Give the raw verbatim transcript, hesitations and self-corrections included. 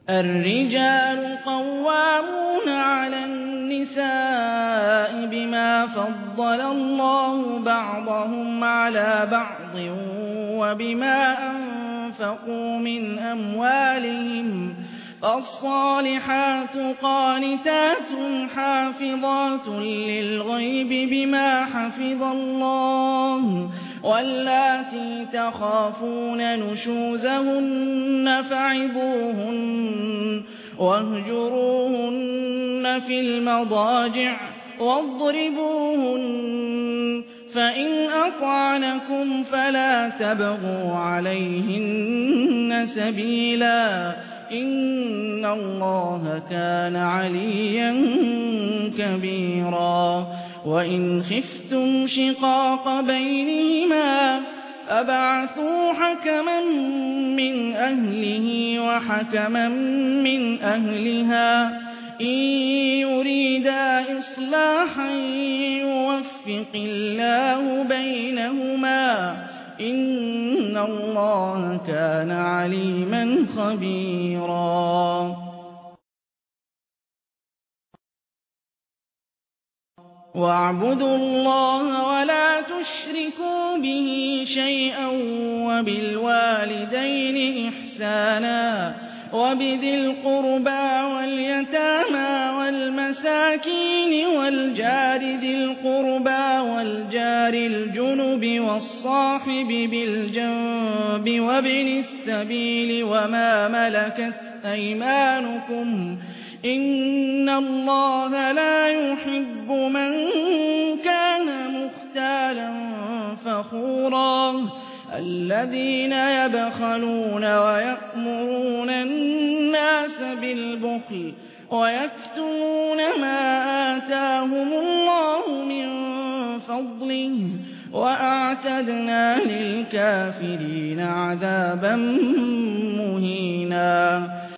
الرجال قوامون على النساء بما فضل الله بعضهم على بعض وبما أنفقوا من أموالهم فالصالحات قانتات حافظات للغيب بما حفظ الله واللاتي تخافون نشوزهن فعظوهن واهجروهن في المضاجع واضربوهن فإن أطعنكم فلا تبغوا عليهن سبيلا إن الله كان عليا كبيرا وإن خفتم شقاق بينهما فابعثوا حكما من أهله وحكما من أهلها إن يريدا إصلاحا يوفق الله بينهما إن الله كان عليما خبيرا واعبدوا الله ولا تشركوا به شيئا وبالوالدين إحسانا وبذي القربى واليتامى والمساكين والجار ذي القربى والجار الجنب والصاحب بالجنب وابن السبيل وما ملكت أيمانكم إن الله لا يحب من كان مختالا فخورا الذين يبخلون ويأمرون الناس بالبخل ويكتمون ما آتاهم الله من فضله وأعتدنا للكافرين عذابا مهينا